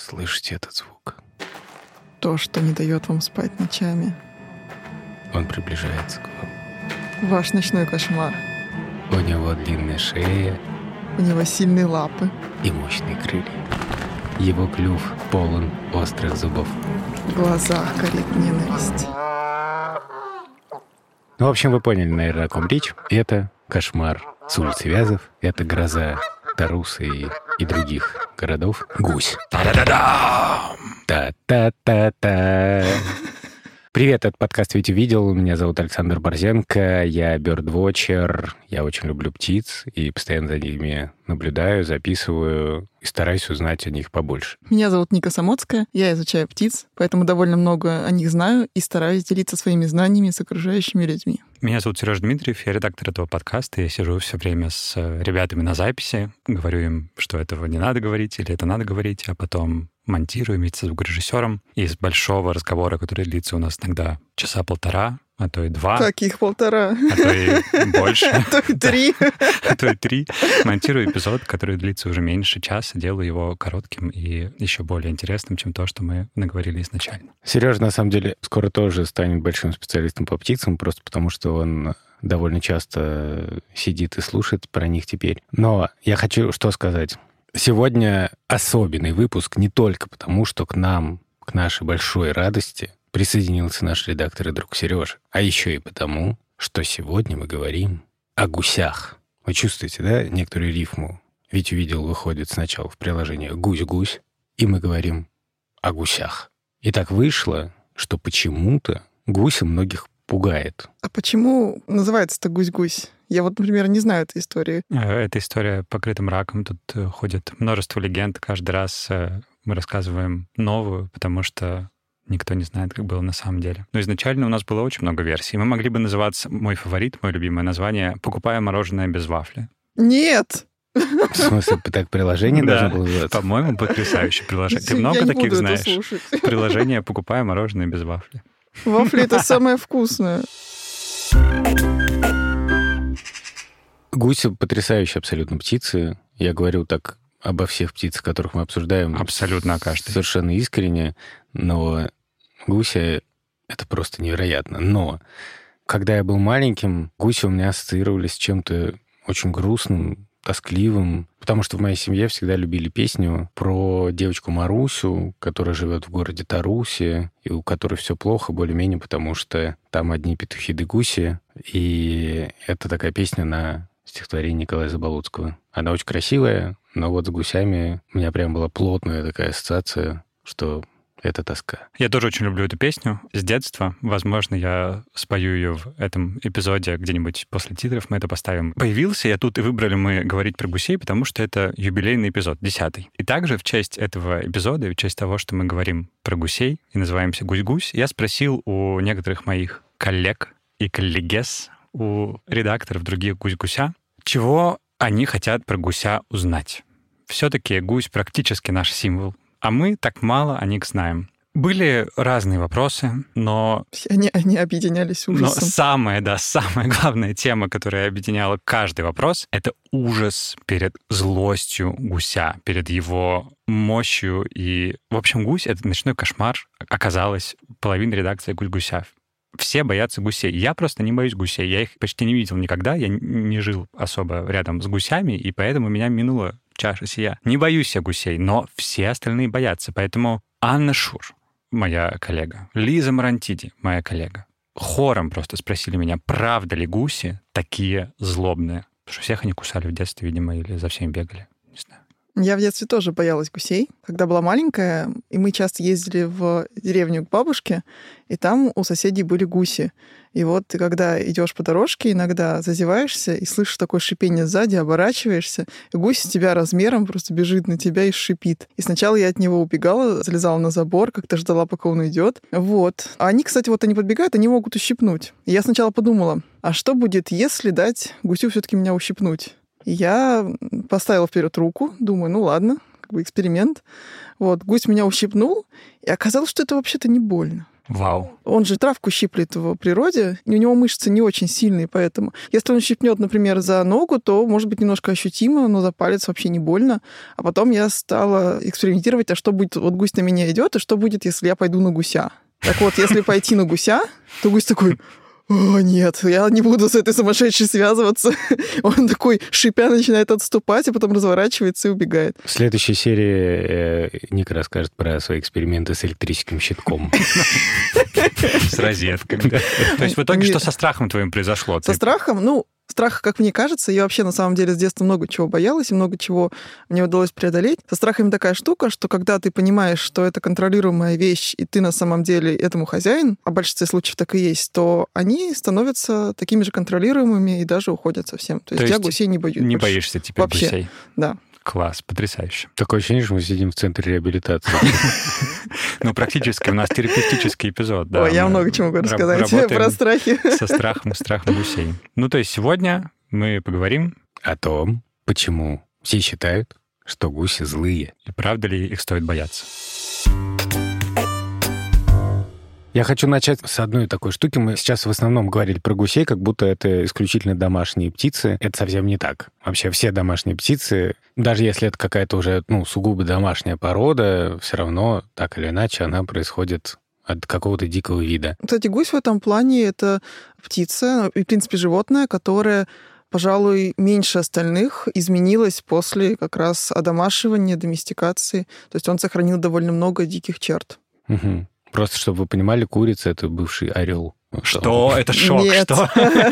Слышите этот звук? То, что не дает вам спать ночами. Он приближается к вам. Ваш ночной кошмар. У него длинная шея У него сильные лапы. и мощные крылья. Его клюв полон острых зубов. В глазах горит ненависть. Ну, в общем, вы поняли, наверное, о ком речь. Это кошмар с улицы Вязов. Это гроза Тарусы и других городов. Гусь. Та-да-да-да! Та-та-та-та! Привет, этот подкаст ведь увидел. Меня зовут Александр Борзенко, я бёрдвотчер, я очень люблю птиц и постоянно за ними наблюдаю, записываю и стараюсь узнать о них побольше. Меня зовут Ника Самоцкая, я изучаю птиц, поэтому довольно много о них знаю и стараюсь делиться своими знаниями с окружающими людьми. Меня зовут Сережа Дмитриев, я редактор этого подкаста. Я сижу все время с ребятами на записи, говорю им, что этого не надо говорить или это надо говорить, а потом монтирую вместе с звукорежиссером. Из большого разговора, который длится у нас иногда часа полтора, а то и два. Каких полтора? А то и больше. А то и три. А то и три. Монтирую эпизод, который длится уже меньше часа, делаю его коротким и еще более интересным, чем то, что мы наговорили изначально. Сережа, на самом деле, скоро тоже станет большим специалистом по птицам, просто потому что он довольно часто сидит и слушает про них теперь. Но я хочу что сказать. Сегодня особенный выпуск не только потому, что к нам, к нашей большой радости, присоединился наш редактор и друг Сережа, а еще и потому, что сегодня мы говорим о гусях. Вы чувствуете, да, некоторую рифму? Ведь увидел, выходит сначала в приложении «гусь-гусь», и мы говорим о гусях. И так вышло, что почему-то гуся многих пугает. А почему называется-то гусь-гусь? Я вот, например, не знаю этой истории. Эта история покрыта мраком. Тут ходит множество легенд. Каждый раз мы рассказываем новую, потому что никто не знает, как было на самом деле. Но изначально у нас было очень много версий. Мы могли бы называться, мой фаворит, мое любимое название, «Покупая мороженое без вафли». Нет! В смысле, так приложение должно было называться? По-моему, потрясающее приложение. Ты много таких знаешь? Приложение «Покупая мороженое без вафли». Вафли — это самое вкусное. Гуси — потрясающие абсолютно птицы. Я говорю так обо всех птицах, которых мы обсуждаем. Абсолютно о каждой. Совершенно искренне. Но гуси — это просто невероятно. Но когда я был маленьким, гуси у меня ассоциировались с чем-то очень грустным, тоскливым, потому что в моей семье всегда любили песню про девочку Марусю, которая живет в городе Тарусе, и у которой все плохо более-менее, потому что там одни петухи да гуси, и это такая песня на стихотворение Николая Заболоцкого. Она очень красивая, но вот с гусями у меня прям была плотная такая ассоциация, что это тоска. Я тоже очень люблю эту песню с детства. Возможно, я спою ее в этом эпизоде где-нибудь после титров, мы это поставим. Появился я тут, и выбрали мы говорить про гусей, потому что это юбилейный эпизод, 10-й. И также в честь этого эпизода, и в честь того, что мы говорим про гусей и называемся «Гусь-гусь», я спросил у некоторых моих коллег и коллегес, у редакторов других «Гусь-гуся», чего они хотят про гуся узнать. Все-таки гусь практически наш символ, а мы так мало о них знаем. Были разные вопросы, но... Они объединялись ужасом. Но самая главная тема, которая объединяла каждый вопрос, это ужас перед злостью гуся, перед его мощью. И, в общем, гусь — это ночной кошмар. Оказалось, половина редакции «Гусь-гуся». Все боятся гусей. Я просто не боюсь гусей. Я их почти не видел никогда. Я не жил особо рядом с гусями, и поэтому меня минула чаша сия. Не боюсь я гусей, но все остальные боятся. Поэтому Анна Шур, моя коллега, Лиза Марантиди, моя коллега, хором просто спросили меня, правда ли гуси такие злобные? Потому что всех они кусали в детстве, видимо, или за всеми бегали. Не знаю. Я в детстве тоже боялась гусей. Когда была маленькая, и мы часто ездили в деревню к бабушке, и там у соседей были гуси. И вот ты, когда идешь по дорожке, иногда зазеваешься и слышишь такое шипение сзади, оборачиваешься, и гусь с тебя размером просто бежит на тебя и шипит. И сначала я от него убегала, залезала на забор, как-то ждала, пока он уйдет. Вот. А они, кстати, вот они подбегают, они могут ущипнуть. И я сначала подумала, а что будет, если дать гусю все-таки меня ущипнуть? И я поставила вперед руку, думаю, ну ладно, как бы эксперимент. Вот, гусь меня ущипнул, и оказалось, что это вообще-то не больно. Вау. Он же травку щиплет в природе, и у него мышцы не очень сильные, поэтому если он щипнет, например, за ногу, то может быть немножко ощутимо, но за палец вообще не больно. А потом я стала экспериментировать, а что будет, вот гусь на меня идет, и что будет, если я пойду на гуся. Так вот, если пойти на гуся, то гусь такой: «О, нет, я не буду с этой сумасшедшей связываться». Он такой, шипя, начинает отступать, а потом разворачивается и убегает. В следующей серии Ник расскажет про свои эксперименты с электрическим щитком. С розетками. То есть в итоге что со страхом твоим произошло? Со страхом? Страх, как мне кажется, я вообще на самом деле с детства много чего боялась, и много чего мне удалось преодолеть. Со страхами такая штука, что когда ты понимаешь, что это контролируемая вещь, и ты на самом деле этому хозяин, а в большинстве случаев так и есть, то они становятся такими же контролируемыми и даже уходят совсем. То есть я гусей не боюсь. Не боишься теперь вообще гусей? Да. Класс, потрясающе. Такое ощущение, что мы сидим в центре реабилитации. Практически. У нас терапевтический эпизод. Ой, я много чего могу рассказать про страхи. Со страхом гусей. То есть сегодня мы поговорим о том, почему все считают, что гуси злые. И правда ли их стоит бояться. Я хочу начать с одной такой штуки. Мы сейчас в основном говорили про гусей, как будто это исключительно домашние птицы. Это совсем не так. Вообще все домашние птицы, даже если это какая-то уже сугубо домашняя порода, все равно так или иначе она происходит от какого-то дикого вида. Кстати, гусь в этом плане — это птица, и, в принципе, животное, которое, пожалуй, меньше остальных изменилось после как раз одомашивания, доместикации. То есть он сохранил довольно много диких черт. Угу. Просто, чтобы вы понимали, курица — это бывший орел. Что? Это шок? Нет. Что?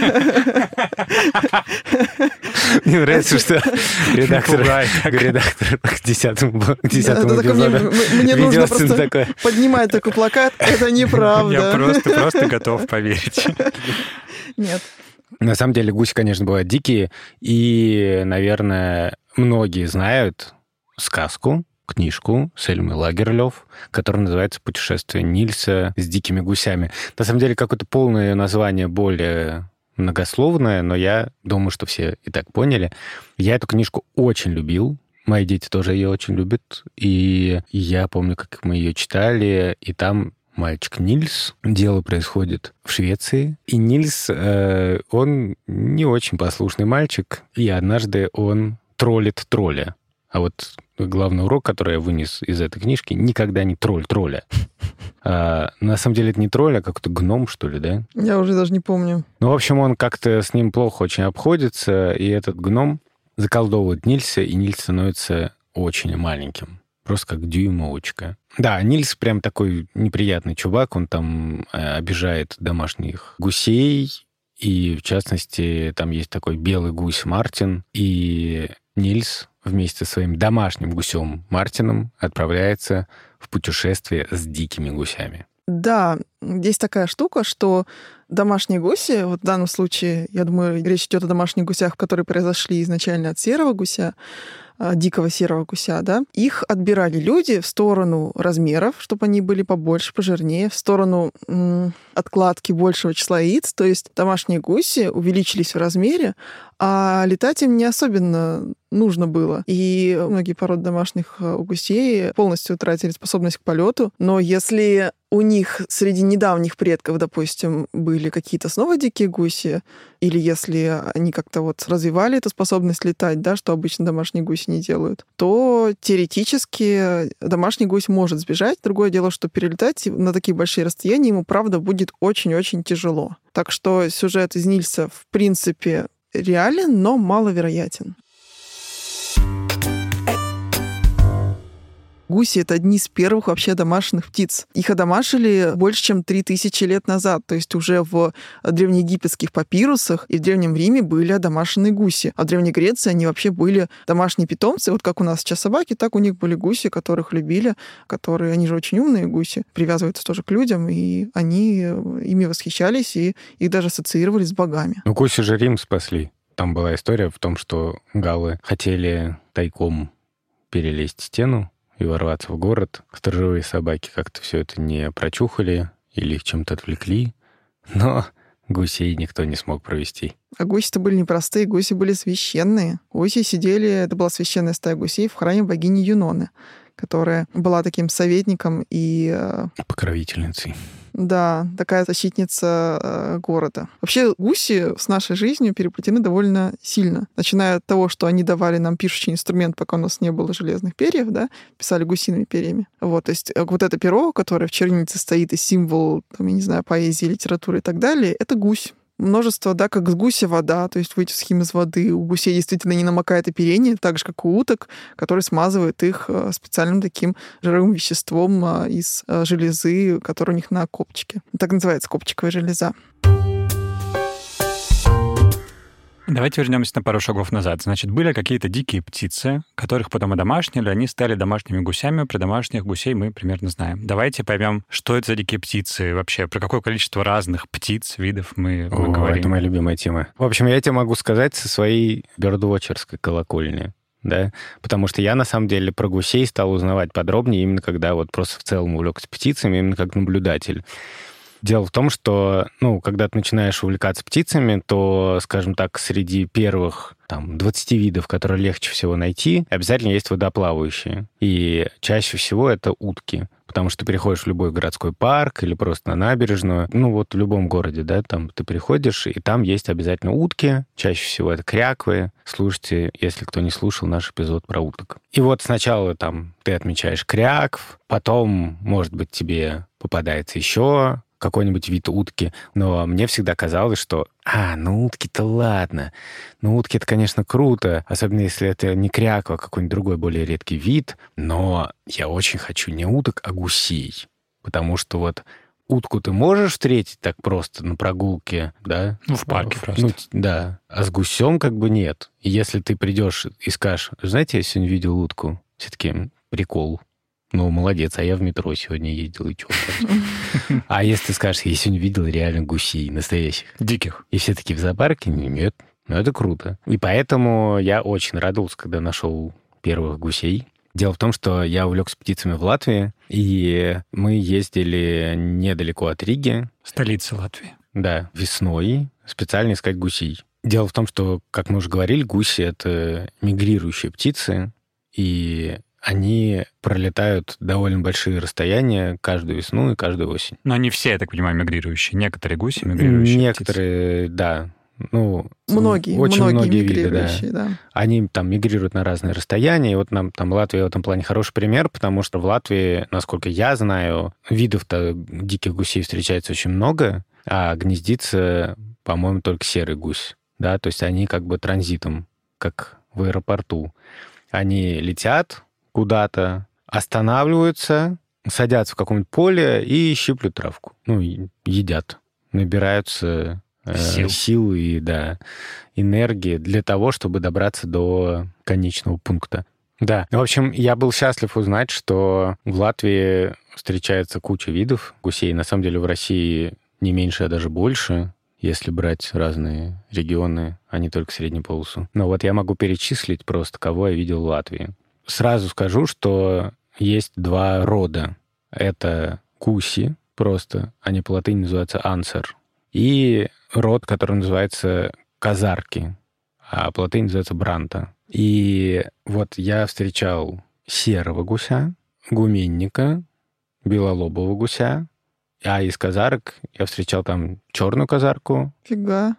Мне нравится, что редактор к 10-му эпизоду мне нужно ведет просто такое. поднимать такой плакат. Это неправда. Я просто готов поверить. Нет. На самом деле гуси, конечно, бывают дикие, и, наверное, многие знают сказку, книжку Сельмы Лагерлёв, которая называется «Путешествие Нильса с дикими гусями». На самом деле, какое-то полное название более многословное, но я думаю, что все и так поняли. Я эту книжку очень любил. Мои дети тоже ее очень любят. И я помню, как мы ее читали, и там мальчик Нильс. Дело происходит в Швеции. И Нильс, он не очень послушный мальчик, и однажды он троллит тролля. А вот главный урок, который я вынес из этой книжки, никогда не тролль тролля. На самом деле это не тролль, а какой-то гном, что ли, да? Я уже даже не помню. В общем, он как-то с ним плохо очень обходится, и этот гном заколдовывает Нильса, и Нильс становится очень маленьким. Просто как дюймовочка. Да, Нильс прям такой неприятный чувак, он там обижает домашних гусей, и, в частности, там есть такой белый гусь Мартин, и Нильс вместе со своим домашним гусем Мартином отправляется в путешествие с дикими гусями. Да, есть такая штука, что домашние гуси, вот в данном случае, я думаю, речь идет о домашних гусях, которые произошли изначально от серого гуся, дикого серого гуся, да, их отбирали люди в сторону размеров, чтобы они были побольше, пожирнее, в сторону откладки большего числа яиц, то есть домашние гуси увеличились в размере, а летать им не особенно нужно было. И многие породы домашних гусей полностью утратили способность к полету, но если у них среди недавних предков, допустим, были какие-то снова дикие гуси, или если они как-то вот развивали эту способность летать, да, что обычно домашние гуси не делают, то теоретически домашний гусь может сбежать. Другое дело, что перелетать на такие большие расстояния ему, правда, будет очень-очень тяжело. Так что сюжет из Нильса, в принципе, реален, но маловероятен. Гуси — это одни из первых вообще домашних птиц. Их одомашили больше, чем 3000 лет назад. То есть уже в древнеегипетских папирусах и в Древнем Риме были одомашенные гуси. А в Древней Греции они вообще были домашние питомцы. Вот как у нас сейчас собаки, так у них были гуси, которых любили, которые, они же очень умные гуси, привязываются тоже к людям, и они ими восхищались, и их даже ассоциировали с богами. Ну, гуси же Рим спасли. Там была история в том, что галлы хотели тайком перелезть стену и ворваться в город. Сторожевые собаки как-то все это не прочухали или их чем-то отвлекли, но гусей никто не смог провести. А гуси-то были непростые, гуси были священные. Гуси сидели, это была священная стая гусей в храме богини Юноны. которая была таким советником и... Покровительницей. Да, такая защитница города. Вообще гуси с нашей жизнью переплетены довольно сильно. Начиная от того, что они давали нам пишущий инструмент, пока у нас не было железных перьев, да, писали гусиными перьями. Вот, то есть вот это перо, которое в чернильнице стоит, и символ, там, я не знаю, поэзии, литературы и так далее, это гусь. Множество, да, как с гуся вода, то есть вытесхим из воды. У гусей действительно не намокает оперение, так же, как у уток, который смазывает их специальным таким жировым веществом из железы, которая у них на копчике. Так называется копчиковая железа. Давайте вернемся на пару шагов назад. Значит, были какие-то дикие птицы, которых потом одомашнили, они стали домашними гусями. Про домашних гусей мы примерно знаем. Давайте поймем, что это за дикие птицы вообще, про какое количество разных птиц, видов мы говорим. Это моя любимая тема. В общем, я тебе могу сказать со своей бёрдвотчерской колокольни. Да? Потому что я, на самом деле, про гусей стал узнавать подробнее, именно когда вот просто в целом увлекся птицами, именно как наблюдатель. Дело в том, что, когда ты начинаешь увлекаться птицами, то, скажем так, среди первых 20 видов, которые легче всего найти, обязательно есть водоплавающие. И чаще всего это утки. Потому что ты приходишь в любой городской парк или просто на набережную, в любом городе, да, там ты приходишь, и там есть обязательно утки. Чаще всего это кряквы. Слушайте, если кто не слушал наш эпизод про уток. И вот сначала ты отмечаешь крякв, потом, может быть, тебе попадается еще какой-нибудь вид утки, но мне всегда казалось, что утки-то ладно. Утки — это, конечно, круто, особенно если это не кряква, а какой-нибудь другой более редкий вид, но я очень хочу не уток, а гусей, потому что вот утку ты можешь встретить так просто на прогулке, да? В парке просто. Да, а с гусем как бы нет. И если ты придешь и скажешь, знаете, я сегодня видел утку, все-таки прикол. Молодец, а я в метро сегодня ездил, и чё? А если ты скажешь, я сегодня видел реально гусей настоящих. Диких. И все таки в зоопарке? Нет. Это круто. И поэтому я очень радовался, когда нашел первых гусей. Дело в том, что я увлекся птицами в Латвии, и мы ездили недалеко от Риги. Столица Латвии. Да, весной специально искать гусей. Дело в том, что, как мы уже говорили, гуси — это мигрирующие птицы, и они пролетают довольно большие расстояния каждую весну и каждую осень. Но они все, я так понимаю, мигрирующие. Некоторые гуси мигрирующие. Некоторые, птицы. Да. Очень многие виды, да. Они там мигрируют на разные расстояния. И вот нам там Латвия в этом плане хороший пример, потому что в Латвии, насколько я знаю, видов-то диких гусей встречается очень много, а гнездится, по-моему, только серый гусь. Да? То есть они как бы транзитом, как в аэропорту. Они летят куда-то, останавливаются, садятся в каком-нибудь поле и щиплют травку. Едят. Набираются сил и, энергии для того, чтобы добраться до конечного пункта. Да. В общем, я был счастлив узнать, что в Латвии встречается куча видов гусей. На самом деле в России не меньше, а даже больше, если брать разные регионы, а не только среднюю полосу. Но вот я могу перечислить просто, кого я видел в Латвии. Сразу скажу, что есть два рода. Это гуси просто, они по латыни называются ансер, и род, который называется казарки, а по латыни называется бранта. И вот я встречал серого гуся, гуменника, белолобого гуся, а из казарок я встречал там черную казарку. Фига.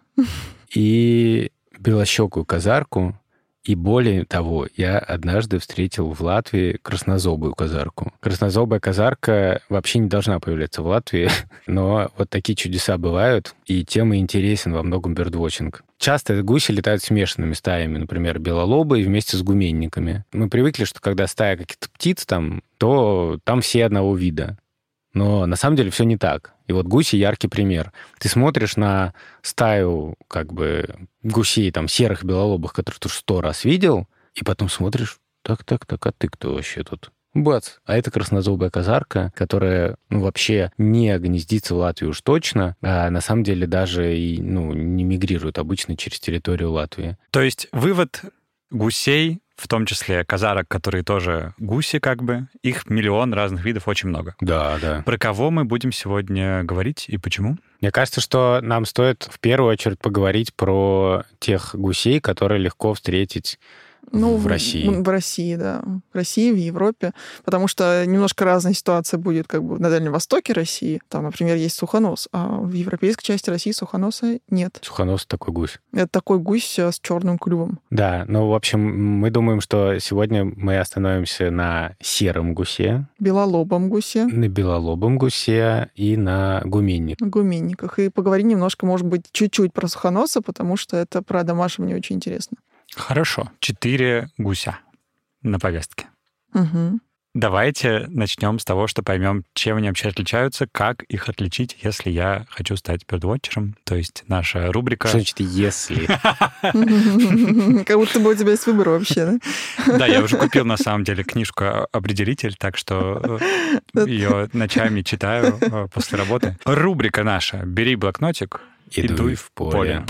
И белощекую казарку. И более того, я однажды встретил в Латвии краснозобую казарку. Краснозобая казарка вообще не должна появляться в Латвии, но вот такие чудеса бывают, и тем и интересен во многом бёрдвотчинг. Часто гуси летают смешанными стаями, например, белолобые вместе с гуменниками. Мы привыкли, что когда стая каких-то птиц там, то там все одного вида. Но на самом деле все не так. И вот гуси — яркий пример. Ты смотришь на стаю гусей, там, серых, белолобых, которых ты 100 раз видел, и потом смотришь, так, а ты кто вообще тут? Бац! А это краснозобая казарка, которая, вообще не гнездится в Латвии уж точно, а на самом деле даже и, не мигрирует обычно через территорию Латвии. То есть вывод: гусей, в том числе казарок, которые тоже гуси их миллион разных видов, очень много. Да. Про кого мы будем сегодня говорить и почему? Мне кажется, что нам стоит в первую очередь поговорить про тех гусей, которые легко встретить в России? В России, да. В России, в Европе. Потому что немножко разная ситуация будет как бы на Дальнем Востоке России. Там, например, есть сухонос, а в европейской части России сухоноса нет. Сухонос — такой гусь. Это такой гусь с черным клювом. Да, ну, в общем, мы думаем, что сегодня мы остановимся на сером гусе, Белолобом гусе. на белолобом гусе и на гуменнике. На гуменниках. И поговорим немножко, может быть, чуть-чуть про сухоноса, потому что это про домашнее очень интересно. Хорошо. 4 гуся на повестке. Угу. Давайте начнем с того, что поймем, чем они вообще отличаются, как их отличить, если я хочу стать бердвотчером. То есть наша рубрика... Что значит «если»? Как будто бы у тебя есть выбор вообще, да? Да, я уже купил, на самом деле, книжку «Определитель», так что ее ночами читаю после работы. Рубрика наша «Бери блокнотик и дуй в поле».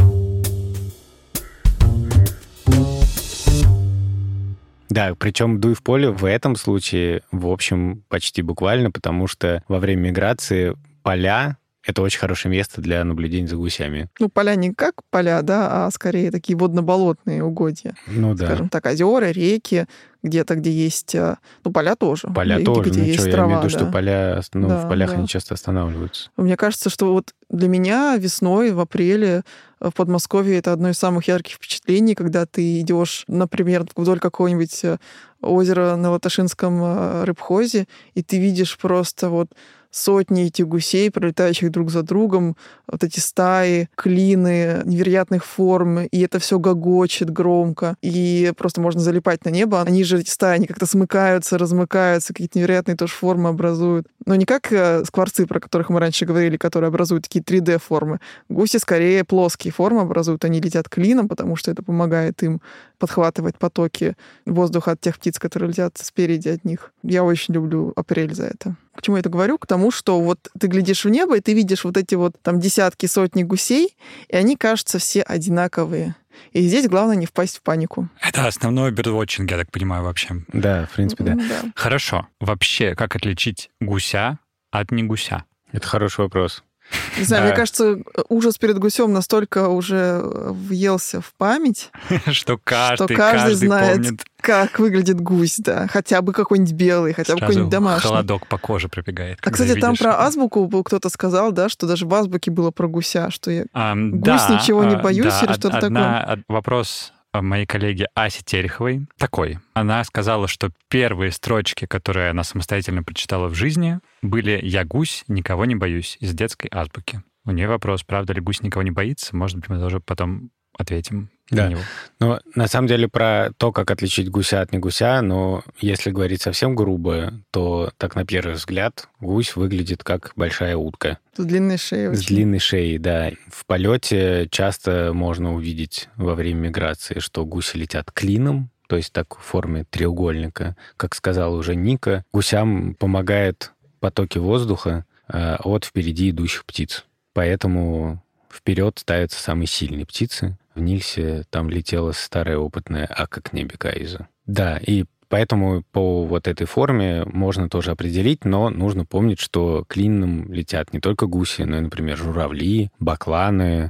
Да, причем дуй в поле в этом случае, в общем, почти буквально, потому что во время миграции поля — это очень хорошее место для наблюдения за гусями. Ну, поля не как поля, да, а скорее такие водно-болотные угодья. Ну да. Скажем так, озера, реки, где-то, где есть... Ну, поля тоже. Поля реки, тоже. где Ну есть что, я трава, имею в виду, да. что поля, Да, в полях да. они часто останавливаются. Мне кажется, что вот для меня весной, в апреле в Подмосковье это одно из самых ярких впечатлений, когда ты идешь, например, вдоль какого-нибудь озера на Латашинском рыбхозе, и ты видишь просто вот сотни этих гусей, пролетающих друг за другом, вот эти стаи, клины невероятных форм, и это все гогочет громко, и просто можно залипать на небо. Они же, эти стаи, они как-то смыкаются, размыкаются, какие-то невероятные тоже формы образуют. Но не как скворцы, про которых мы раньше говорили, которые образуют такие 3D-формы. Гуси скорее плоские формы образуют, они летят клином, потому что это помогает им подхватывать потоки воздуха от тех птиц, которые летят спереди от них. Я очень люблю апрель за это. К чему я это говорю? К тому, что вот ты глядишь в небо, и ты видишь вот эти вот там десятки, сотни гусей, и они кажутся все одинаковые. И здесь главное не впасть в панику. Это основной бердвотчинг, я так понимаю, вообще. Да, в принципе, да. Да. Хорошо. Вообще, как отличить гуся от не гуся? Это хороший вопрос. Не знаю, Да. мне кажется, ужас перед гусем настолько уже въелся в память, Что каждый знает, помнит. как выглядит гусь, да. Хотя бы какой-нибудь белый, хотя бы Сразу какой-нибудь домашний. холодок по коже пробегает. А, кстати, там про азбуку кто-то сказал, да, что даже в азбуке было про гуся, что я гусь ничего не боюсь или что-то такое. Вопрос моей коллеги Аси Тереховой такой. Она сказала, что первые строчки, которые она самостоятельно прочитала в жизни, были «Я гусь, никого не боюсь» из детской азбуки. У нее вопрос, правда ли гусь никого не боится? Может быть, мы тоже потом ответим Да. на него. Но на самом деле про то, как отличить гуся от не гуся, но если говорить совсем грубо, то так на первый взгляд гусь выглядит как большая утка. С длинной шеей. С очень. длинной шеей, да. В полете часто можно увидеть во время миграции, что гуси летят клином, то есть так в форме треугольника. Как сказала уже Ника, гусям помогает потоки воздуха от впереди идущих птиц. Поэтому вперед ставятся самые сильные птицы. В Нильсе там летела старая опытная Ака Кнебекайза. Да, и поэтому по вот этой форме можно тоже определить, но нужно помнить, что клином летят не только гуси, но и, например, журавли, бакланы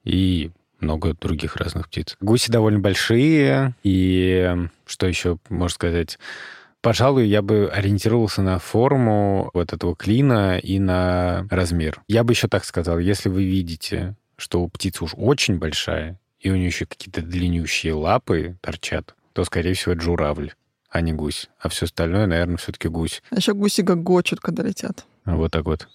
и много других разных птиц. Гуси довольно большие, и что еще можно сказать? Пожалуй, я бы ориентировался на форму вот этого клина и на размер. Я бы еще так сказал, если вы видите, что у птицы уж очень большая, и у нее еще какие-то длиннющие лапы торчат, то, скорее всего, это журавль, а не гусь. А все остальное, наверное, все-таки гусь. А еще гуси гогочут, когда летят. Вот так вот.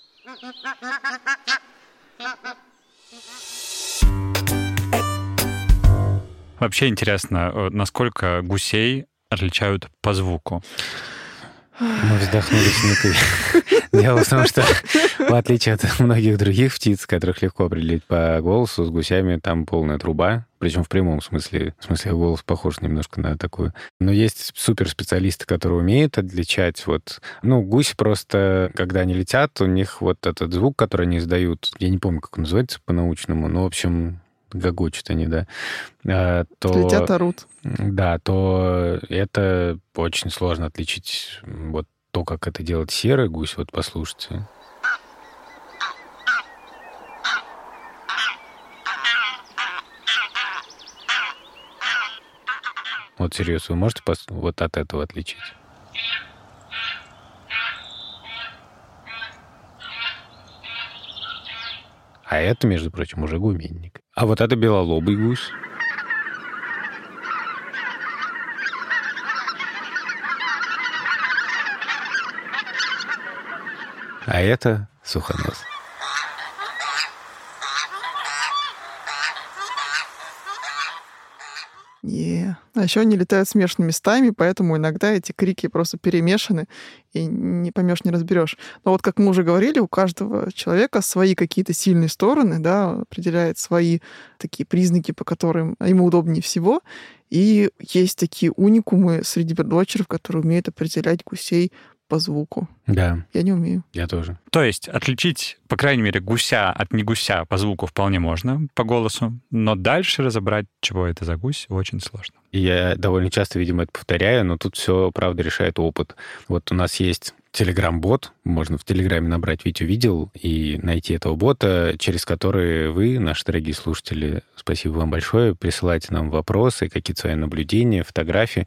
Вообще интересно, насколько гусей отличают по звуку. Мы вздохнули с Никой. Дело в том, что в отличие от многих других птиц, которых легко определить по голосу, с гусями там полная труба, причем в прямом смысле. В смысле, голос похож немножко на такую. Но есть суперспециалисты, которые умеют отличать. Вот, гуси просто, когда они летят, у них вот этот звук, который они издают, я не помню, как он называется по-научному, но, в общем, гогочут они, да. Летят, орут. Да, то это очень сложно отличить вот то, как это делает серый гусь. Вот послушайте. Вот серьезно, вы можете вот от этого отличить? А это, между прочим, уже гуменник. А вот это белолобый гусь. А это сухонос. А еще они летают смешанными местами, поэтому иногда эти крики просто перемешаны, и не поймешь, не разберешь. Но вот, как мы уже говорили, у каждого человека свои какие-то сильные стороны, да, определяет свои такие признаки, по которым ему удобнее всего. И есть такие уникумы среди бирдвотчеров, которые умеют определять гусей по звуку. Да. Я не умею. Я тоже. То есть отличить, по крайней мере, гуся от не гуся по звуку вполне можно, по голосу, но дальше разобрать, чего это за гусь, очень сложно. И я довольно часто, видимо, это повторяю, но тут все, правда, решает опыт. Вот у нас есть Telegram-бот, можно в Телеграме набрать «Витю видел» и найти этого бота, через который вы, наши дорогие слушатели, спасибо вам большое, присылайте нам вопросы, какие-то свои наблюдения, фотографии.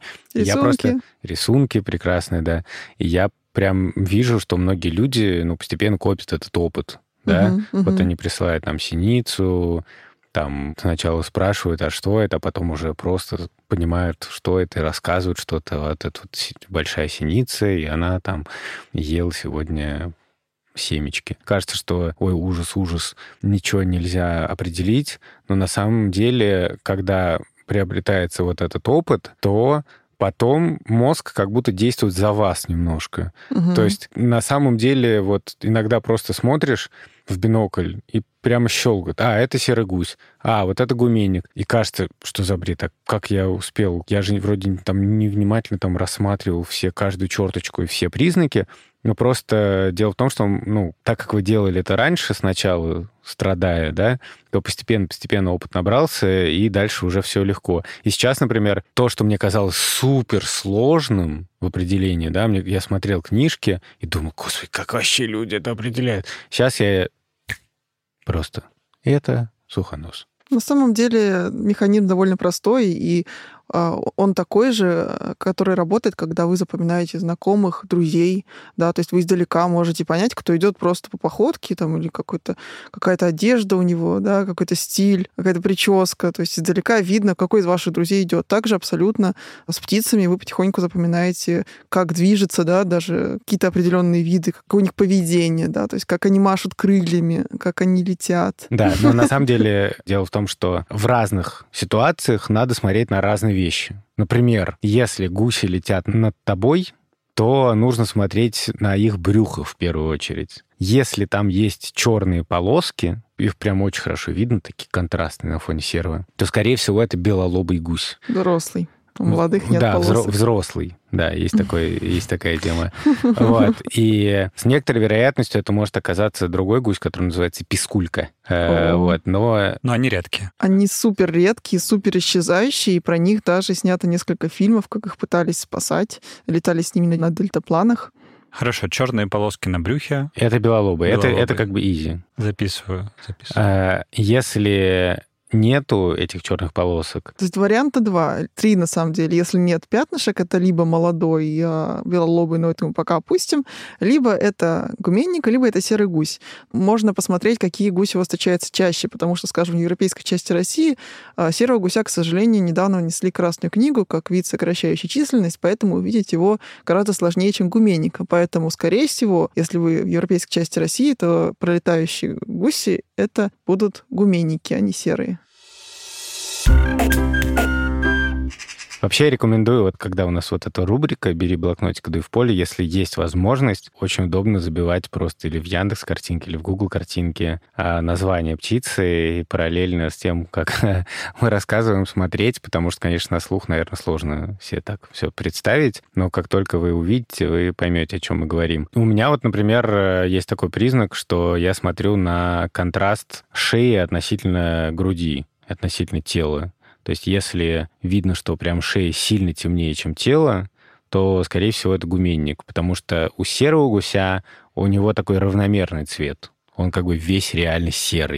Рисунки прекрасные, да. И я прям вижу, что многие люди, постепенно копят этот опыт, да. Вот они присылают нам синицу, там сначала спрашивают, а что это, а потом уже просто понимают, что это, и рассказывают что-то. Вот это вот большая синица, и она там ела сегодня семечки. Кажется, что, ой, ужас, ничего нельзя определить, но на самом деле, когда приобретается вот этот опыт, то потом мозг как будто действует за вас немножко. То есть на самом деле вот иногда просто смотришь в бинокль и прямо щелкает. А, это серый гусь. А, вот это гуменник. И кажется, что за бред? А как я успел? Я же вроде там невнимательно там рассматривал каждую черточку и все признаки. Но просто дело в том, что, так как вы делали это раньше, сначала страдая, да, то постепенно опыт набрался, и дальше уже все легко. И сейчас, например, то, что мне казалось суперсложным в определении, да, я смотрел книжки и думал, господи, как вообще люди это определяют. Сейчас я просто... Это сухонос. На самом деле механизм довольно простой, и он такой же, который работает, когда вы запоминаете знакомых, друзей, да, то есть вы издалека можете понять, кто идет просто по походке, там, или какая-то одежда у него, да, какой-то стиль, какая-то прическа, то есть издалека видно, какой из ваших друзей идет. Также абсолютно с птицами вы потихоньку запоминаете, как движется, да, даже какие-то определенные виды, какое у них поведение, да, то есть как они машут крыльями, как они летят. Да, но на самом деле дело в том, что в разных ситуациях надо смотреть на разные вещи. Например, если гуси летят над тобой, то нужно смотреть на их брюхо в первую очередь. Если там есть черные полоски, их прям очень хорошо видно, такие контрастные на фоне серого, то, скорее всего, это белолобый гусь. Взрослый. У молодых нет полосок. Да, взрослый. Да, есть такая тема. Вот. И с некоторой вероятностью это может оказаться другой гусь, который называется пискулька. Вот. Но они редкие. Они супер редкие, супер исчезающие, и про них даже снято несколько фильмов, как их пытались спасать. Летали с ними на дельтапланах. Хорошо, черные полоски на брюхе. Это белолобые. Это как бы изи. Записываю. Если нету этих черных полосок. То есть варианта 3 на самом деле. Если нет пятнышек, это либо молодой белолобый, но это мы пока опустим, либо это гуменник, либо это серый гусь. Можно посмотреть, какие гуси у вас встречаются чаще, потому что, скажем, в европейской части России серого гуся, к сожалению, недавно внесли Красную книгу как вид, сокращающий численность, поэтому увидеть его гораздо сложнее, чем гуменника. Поэтому, скорее всего, если вы в европейской части России, то пролетающие гуси — это будут гуменники, а не серые. Вообще я рекомендую, вот когда у нас вот эта рубрика «Бери блокнотик, дуй в поле», если есть возможность, очень удобно забивать просто или в Яндекс.Картинке, или в Google картинке название птицы и параллельно с тем, как мы рассказываем, смотреть, потому что, конечно, на слух, наверное, сложно себе так все представить, но как только вы увидите, вы поймете, о чем мы говорим. У меня вот, например, есть такой признак, что я смотрю на контраст шеи относительно груди, относительно тела. То есть если видно, что прям шея сильно темнее, чем тело, то, скорее всего, это гуменник, потому что у серого гуся у него такой равномерный цвет. Он как бы весь реально серый.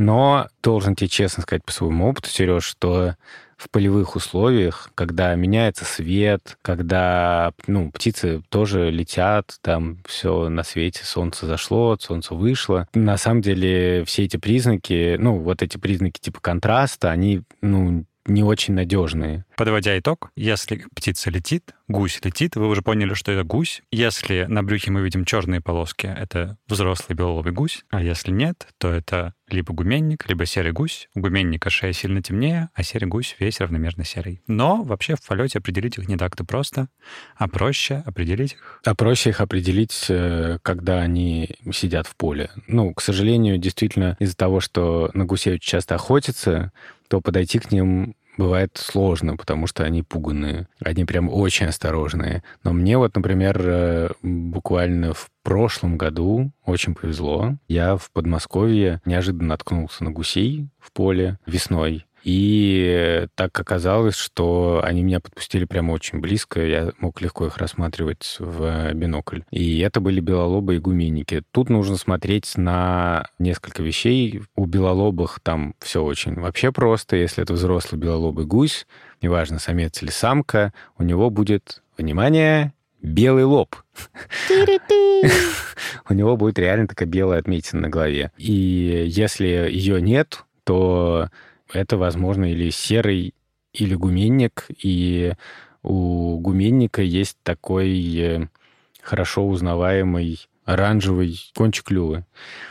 Но должен тебе честно сказать по своему опыту, Сереж, что в полевых условиях, когда меняется свет, когда птицы тоже летят, там все на свете, солнце зашло, солнце вышло. На самом деле все эти признаки, вот эти признаки типа контраста, они, не очень надежные. Подводя итог, если птица летит, гусь летит, вы уже поняли, что это гусь. Если на брюхе мы видим черные полоски, это взрослый белолобый гусь, а если нет, то это либо гуменник, либо серый гусь. У гуменника шея сильно темнее, а серый гусь весь равномерно серый. Но вообще в полете определить их не так-то просто, а проще определить их. А проще их определить, когда они сидят в поле. К сожалению, действительно, из-за того, что на гусей очень часто охотятся, то подойти к ним бывает сложно, потому что они пуганые. Они прям очень осторожные. Но мне например, буквально в прошлом году очень повезло. Я в Подмосковье неожиданно наткнулся на гусей в поле весной. И так оказалось, что они меня подпустили прямо очень близко. Я мог легко их рассматривать в бинокль. И это были белолобые гуменники. Тут нужно смотреть на несколько вещей. У белолобых там все очень вообще просто. Если это взрослый белолобый гусь, неважно, самец или самка, у него будет, внимание, белый лоб. У него будет реально такая белая отметина на голове. И если ее нет, то это, возможно, или серый, или гуменник. И у гуменника есть такой хорошо узнаваемый оранжевый кончик клюва.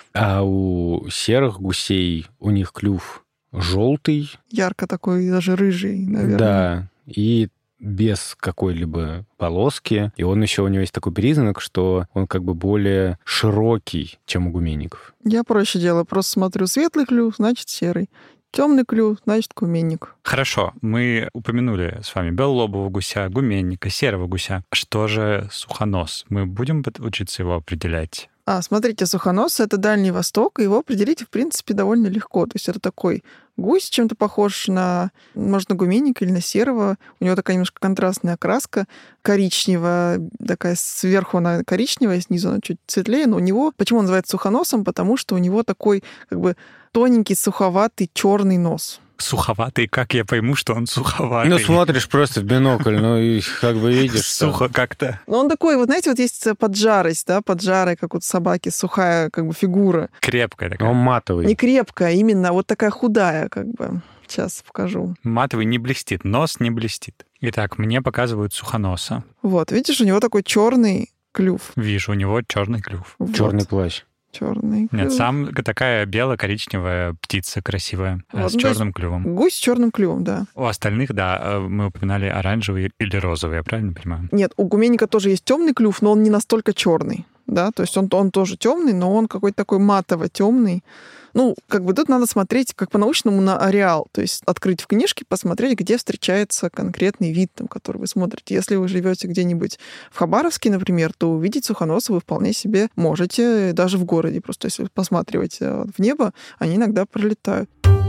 А у серых гусей у них клюв желтый. Ярко такой, даже рыжий, наверное. Да, и без какой-либо полоски. И у него есть такой признак, что он как бы более широкий, чем у гуменников. Я проще делаю. Просто смотрю светлый клюв, значит серый. Темный клюв, значит, гуменник. Хорошо, мы упомянули с вами белолобого гуся, гуменника, серого гуся. Что же сухонос? Мы будем учиться его определять? Смотрите, сухонос — это Дальний Восток, и его определить, в принципе, довольно легко. То есть это такой гусь, чем-то похож на, может, на гуменника или на серого. У него такая немножко контрастная окраска, коричневая, такая сверху она коричневая, снизу она чуть светлее, но у него... Почему он называется сухоносом? Потому что у него такой, как бы, тоненький, суховатый, черный нос. Суховатый? Как я пойму, что он суховатый? Смотришь просто в бинокль, и как бы видишь... Сухо как-то. Он такой, знаете, есть поджарость, да, поджарая, как у собаки, сухая, как бы, фигура. Крепкая такая. Он матовый. Не крепкая, именно вот такая худая, как бы. Сейчас покажу. Матовый не блестит, нос не блестит. Итак, мне показывают сухоноса. Вот, видишь, у него такой черный клюв. Вижу, у него черный клюв. Черный плащ. Черный клюв. Нет, сам такая бело-коричневая птица красивая, Вот, с черным клювом. Гусь с черным клювом, да. У остальных, да, мы упоминали оранжевый или розовый, я правильно понимаю? Нет, у гуменника тоже есть темный клюв, но он не настолько черный. Да, то есть он тоже темный, но он какой-то такой матово-темный. Как бы тут надо смотреть как по-научному на ареал, то есть открыть в книжке, посмотреть, где встречается конкретный вид, который вы смотрите. Если вы живете где-нибудь в Хабаровске, например, то увидеть сухоноса вы вполне себе можете даже в городе. Просто если посматривать в небо, они иногда пролетают.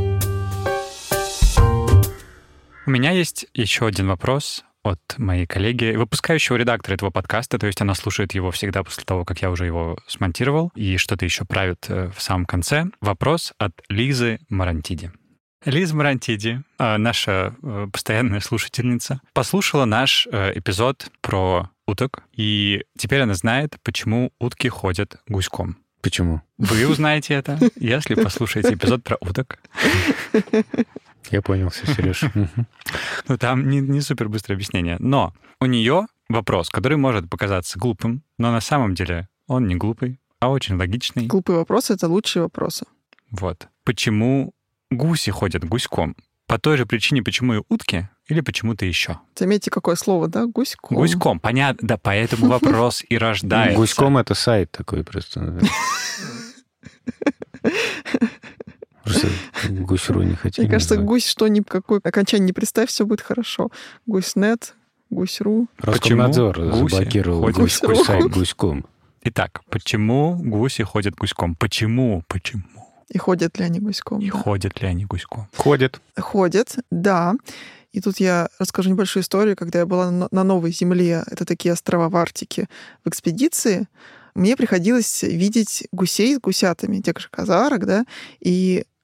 У меня есть еще один вопрос от моей коллеги, выпускающего редактора этого подкаста, то есть она слушает его всегда после того, как я уже его смонтировал, и что-то еще правит в самом конце. Вопрос от Лизы Марантиди. Лиза Марантиди, наша постоянная слушательница, послушала наш эпизод про уток, и теперь она знает, почему утки ходят гуськом. Почему? Вы узнаете это, если послушаете эпизод про уток. Я понял, все, Сереж. Там не супер быстрое объяснение. Но у нее вопрос, который может показаться глупым, но на самом деле он не глупый, а очень логичный. Глупые вопросы — это лучшие вопросы. Вот. Почему гуси ходят гуськом? По той же причине, почему и утки, или почему-то еще? Заметьте, какое слово, да? Гуськом. Гуськом, понятно. Да, поэтому вопрос и рождается. Гуськом — это сайт такой просто. Просто гусь.ру не хотели. Мне кажется, назвать. гусь какое окончание не представь, все будет хорошо. Гусь.нет, гусь.ру. Роскомнадзор Почему заблокировал гуси ходят сайт гуськом. Итак, почему гуси ходят гуськом? Почему? И ходят ли они гуськом? И да. ходят ли они гуськом? Ходят. Ходят, да. И тут я расскажу небольшую историю. Когда я была на Новой Земле, это такие острова в Арктике, в экспедиции, мне приходилось видеть гусей с гусятами, тех же казарок, да, и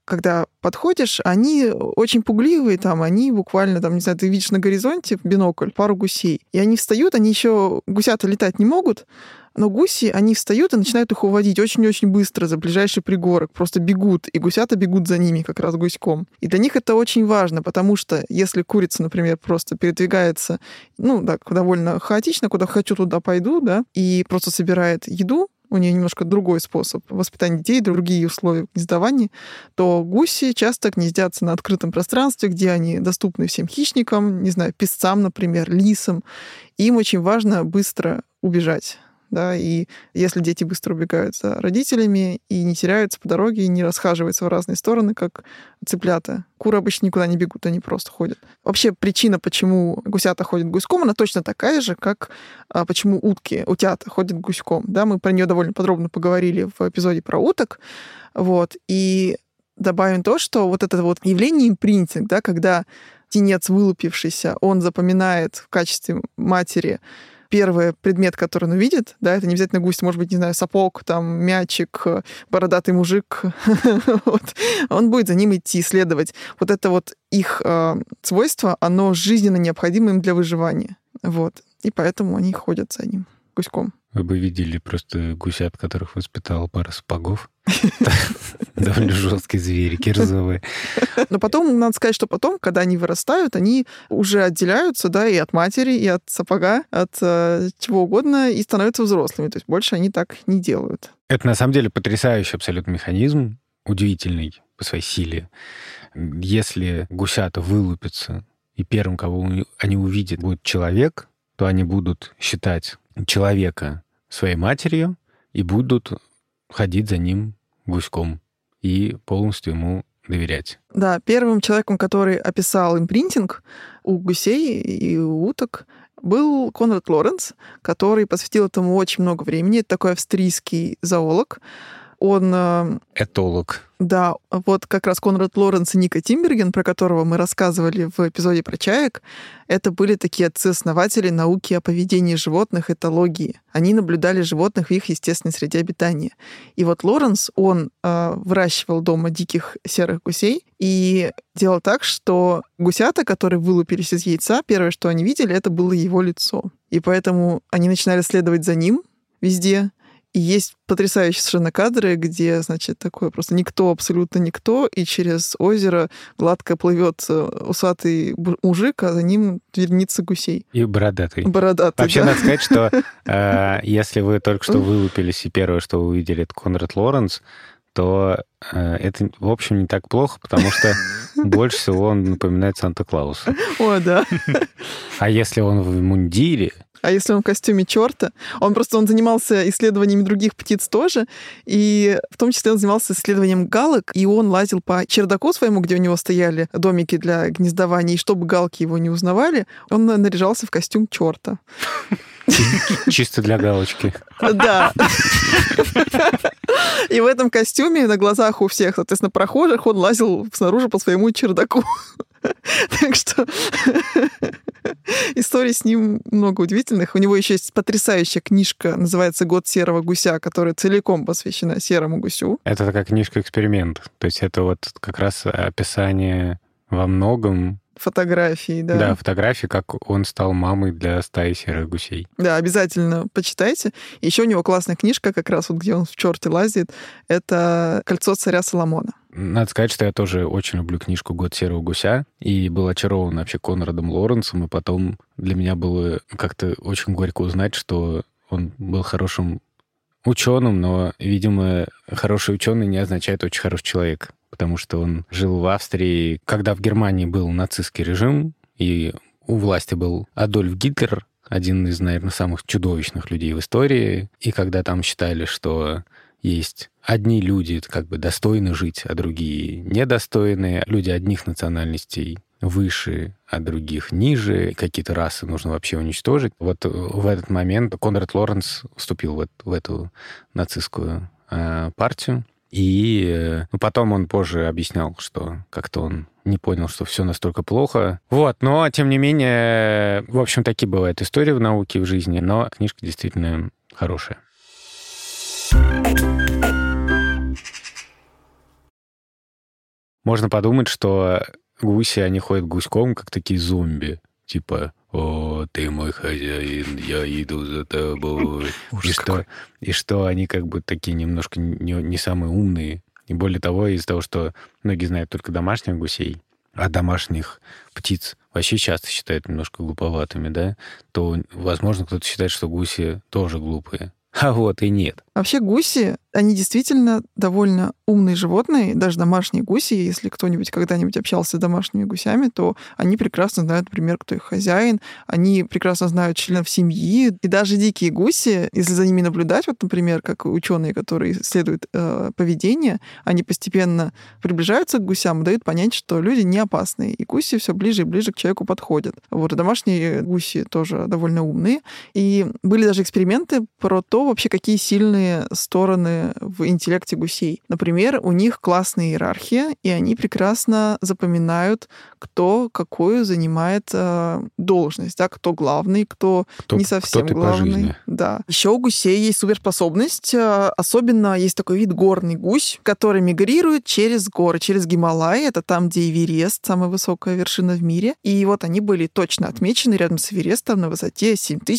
когда подходишь, они очень пугливые, там, они буквально, там, не знаю, ты видишь на горизонте в бинокль пару гусей, и они встают, они еще, гусята летать не могут, но гуси, они встают и начинают их уводить очень-очень быстро за ближайший пригорок, просто бегут, и гусята бегут за ними как раз гуськом. И для них это очень важно, потому что если курица, например, просто передвигается, довольно хаотично, куда хочу, туда пойду, да, и просто собирает еду, у нее немножко другой способ воспитания детей, другие условия гнездования, то гуси часто гнездятся на открытом пространстве, где они доступны всем хищникам, не знаю, песцам, например, лисам. Им очень важно быстро убежать. Да, и если дети быстро убегают за родителями и не теряются по дороге, и не расхаживаются в разные стороны, как цыплята. Куры обычно никуда не бегут, они просто ходят. Вообще причина, почему гусята ходят гуськом, она точно такая же, как почему утята ходят гуськом. Да, мы про нее довольно подробно поговорили в эпизоде про уток. Вот. И добавим то, что вот это вот явление импринтинг, да, когда птенец вылупившийся, он запоминает в качестве матери первый предмет, который он увидит, да, это не обязательно гусь, может быть, не знаю, сапог, там, мячик, бородатый мужик, вот, он будет за ним идти, исследовать. Вот это вот их свойство, оно жизненно необходимо им для выживания. Вот. И поэтому они ходят за ним гуськом. Вы бы видели просто гусят, которых воспитала пара сапогов. Довольно жесткие звери, кирзовые. Но потом, надо сказать, что потом, когда они вырастают, они уже отделяются, да, и от матери, и от сапога, от чего угодно, и становятся взрослыми. То есть больше они так не делают. Это, на самом деле, потрясающий абсолютно механизм, удивительный по своей силе. Если гусята вылупятся, и первым, кого они увидят, будет человек, то они будут считать человека своей матерью и будут ходить за ним гуськом и полностью ему доверять. Да, первым человеком, который описал импринтинг у гусей и у уток, был Конрад Лоренц, который посвятил этому очень много времени. Это такой австрийский зоолог. Он... Этолог. Да, вот как раз Конрад Лоренц и Ника Тимберген, про которого мы рассказывали в эпизоде про чаек, это были такие отцы-основатели науки о поведении животных, этологии. Они наблюдали животных в их естественной среде обитания. И вот Лоренц, он выращивал дома диких серых гусей и делал так, что гусята, которые вылупились из яйца, первое, что они видели, это было его лицо. И поэтому они начинали следовать за ним везде. И есть потрясающие совершенно кадры, где, значит, такое просто никто, абсолютно никто, и через озеро гладко плывет усатый мужик, а за ним вереница гусей. И бородатый. Бородатый, вообще, да. Надо сказать, что если вы только что вылупились, и первое, что вы увидели, это Конрад Лоренц, то это, в общем, не так плохо, потому что больше всего он напоминает Санта-Клауса. О, да. А если он в мундире... А если он в костюме черта? Он занимался исследованиями других птиц тоже, и в том числе он занимался исследованием галок, и он лазил по чердаку своему, где у него стояли домики для гнездования, и чтобы галки его не узнавали, он наряжался в костюм черта. Чисто для галочки. Да. И в этом костюме на глазах у всех, соответственно, прохожих он лазил снаружи по своему чердаку. Так что историй с ним много удивительных. У него еще есть потрясающая книжка, называется «Год серого гуся», которая целиком посвящена серому гусю. Это такая книжка-эксперимент. То есть это вот как раз описание во многом... Фотографии, да. Да, фотографии, как он стал мамой для стаи серых гусей. Да, обязательно почитайте. Еще у него классная книжка, как раз вот где он в черте лазит. Это «Кольцо царя Соломона». Надо сказать, что я тоже очень люблю книжку «Год серого гуся» и был очарован вообще Конрадом Лоренцем, и потом для меня было как-то очень горько узнать, что он был хорошим ученым, но, видимо, хороший ученый не означает очень хороший человек, потому что он жил в Австрии, когда в Германии был нацистский режим, и у власти был Адольф Гитлер, один из, наверное, самых чудовищных людей в истории, и когда там считали, что есть одни люди как бы достойны жить, а другие недостойны, люди одних национальностей выше, а других ниже, какие-то расы нужно вообще уничтожить. Вот в этот момент Конрад Лоренц вступил в эту нацистскую партию. И потом он позже объяснял, что как-то он не понял, что все настолько плохо. Вот, но, тем не менее, в общем, такие бывают истории в науке, в жизни, но книжка действительно хорошая. можно подумать, что гуси, они ходят гуськом, как такие зомби. Типа, о, ты мой хозяин, я иду за тобой. И что они как бы такие немножко не самые умные. И более того, из-за того, что многие знают только домашних гусей, а домашних птиц вообще часто считают немножко глуповатыми, да, то, возможно, кто-то считает, что гуси тоже глупые. А вот и нет. Вообще гуси, они действительно довольно умные животные, даже домашние гуси. Если кто-нибудь когда-нибудь общался с домашними гусями, то они прекрасно знают, например, кто их хозяин, они прекрасно знают членов семьи. И даже дикие гуси, если за ними наблюдать, вот, например, как ученые, которые исследуют поведение, они постепенно приближаются к гусям и дают понять, что люди не опасные. И гуси все ближе и ближе к человеку подходят. Вот, и домашние гуси тоже довольно умные. И были даже эксперименты про то, вообще какие сильные стороны в интеллекте гусей. Например, у них классная иерархия, и они прекрасно запоминают, кто какую занимает должность, да, кто главный, кто не совсем главный. Да. Еще у гусей есть суперспособность. Особенно есть такой вид горный гусь, который мигрирует через горы, через Гималаи. Это там, где Эверест, самая высокая вершина в мире. И вот они были точно отмечены рядом с Эверестом на высоте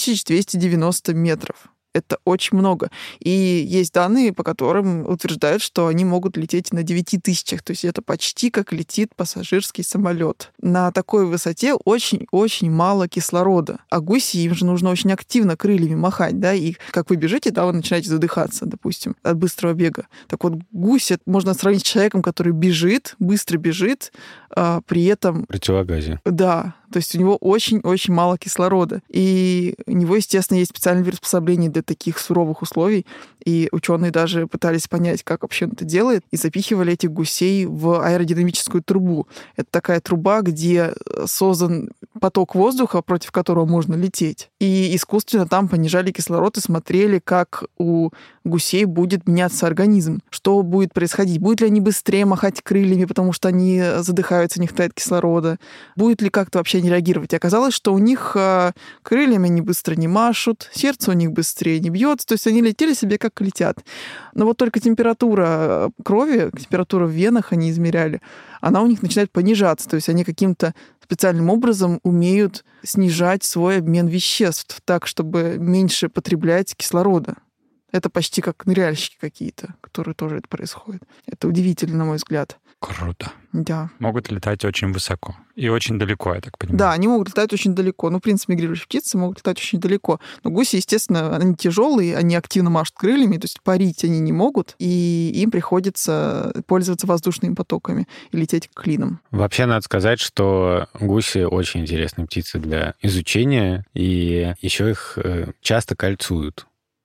7290 метров. Это очень много. И есть данные, по которым утверждают, что они могут лететь на 9000. То есть это почти как летит пассажирский самолет. На такой высоте очень-очень мало кислорода. А гуси, им же нужно очень активно крыльями махать, да, и как вы бежите, да, вы начинаете задыхаться, допустим, от быстрого бега. Так вот, гусь можно сравнить с человеком, который бежит, быстро бежит, при этом... Противогазе. Да. То есть у него очень-очень мало кислорода. И у него, естественно, есть специальные приспособления для таких суровых условий. И ученые даже пытались понять, как вообще он это делает, и запихивали этих гусей в аэродинамическую трубу. Это такая труба, где создан поток воздуха, против которого можно лететь. И искусственно там понижали кислород и смотрели, как у гусей будет меняться организм. Что будет происходить? Будут ли они быстрее махать крыльями, потому что они задыхаются, не хватает кислорода? Будет ли как-то вообще не реагировать? И оказалось, что у них крыльями они быстро не машут, сердце у них быстрее не бьется, то есть они летели себе как летят. Но вот только температура крови, температура в венах они измеряли, она у них начинает понижаться, то есть они каким-то специальным образом умеют снижать свой обмен веществ так, чтобы меньше потреблять кислорода. Это почти как ныряльщики какие-то, которые тоже это происходит. Это удивительно, на мой взгляд. Круто. Да. Могут летать очень высоко и очень далеко, я так понимаю. Да, они могут летать очень далеко. Ну, в принципе, мигрирующие птицы могут летать очень далеко. Но гуси, естественно, они тяжелые, они активно машут крыльями, то есть парить они не могут, и им приходится пользоваться воздушными потоками и лететь клином. Вообще, надо сказать, что гуси очень интересные птицы для изучения, и еще их часто кольцуют.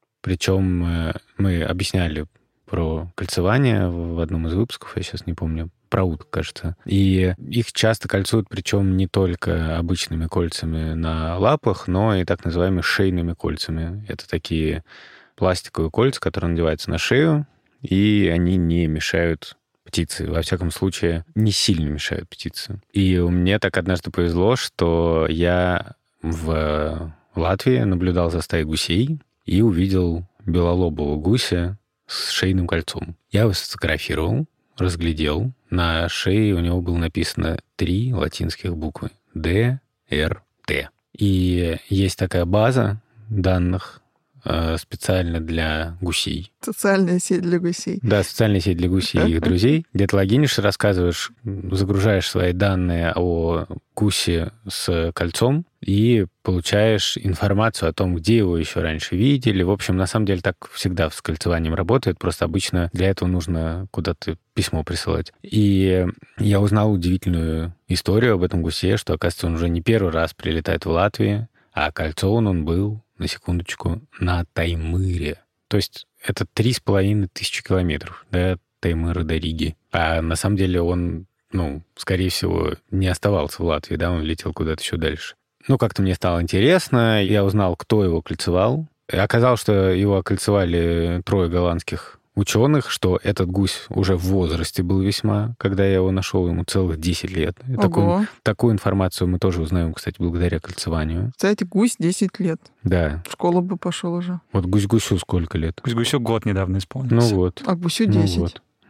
Причем мы объясняли про кольцевание в одном из выпусков, я сейчас не помню, про уток, кажется. И их часто кольцуют, причем не только обычными кольцами на лапах, но и так называемыми шейными кольцами. Это такие пластиковые кольца, которые надеваются на шею, и они не мешают птице. Во всяком случае, не сильно мешают птице. И мне так однажды повезло, что я в Латвии наблюдал за стаей гусей и увидел белолобого гуся с шейным кольцом. Я его сфотографировал, разглядел. На шее у него было написано 3 латинских буквы. Д, Р, Т. И есть такая база данных специально для гусей. Социальная сеть для гусей. Да, социальная сеть для гусей и их друзей, где ты логинишься, рассказываешь, загружаешь свои данные о гусе с кольцом и получаешь информацию о том, где его еще раньше видели. В общем, на самом деле так всегда с кольцеванием работает, просто обычно для этого нужно куда-то письмо присылать. И я узнал удивительную историю об этом гусе, что, оказывается, он уже не первый раз прилетает в Латвию, а кольцован он был, на секундочку, на Таймыре. То есть это 3500 километров, да, от Таймыра до Риги. А на самом деле он, скорее всего, не оставался в Латвии, да, он летел куда-то еще дальше. Как-то мне стало интересно, я узнал, кто его кольцевал. И оказалось, что его окольцевали 3 голландских ученых, что этот гусь уже в возрасте был весьма, когда я его нашел, ему целых 10 лет. И такую информацию мы тоже узнаем, кстати, благодаря кольцеванию. Кстати, гусь 10 лет. Да. В школу бы пошел уже. Вот гусь-гусю сколько лет? Гусь-гусю год недавно исполнился. А гусю 10.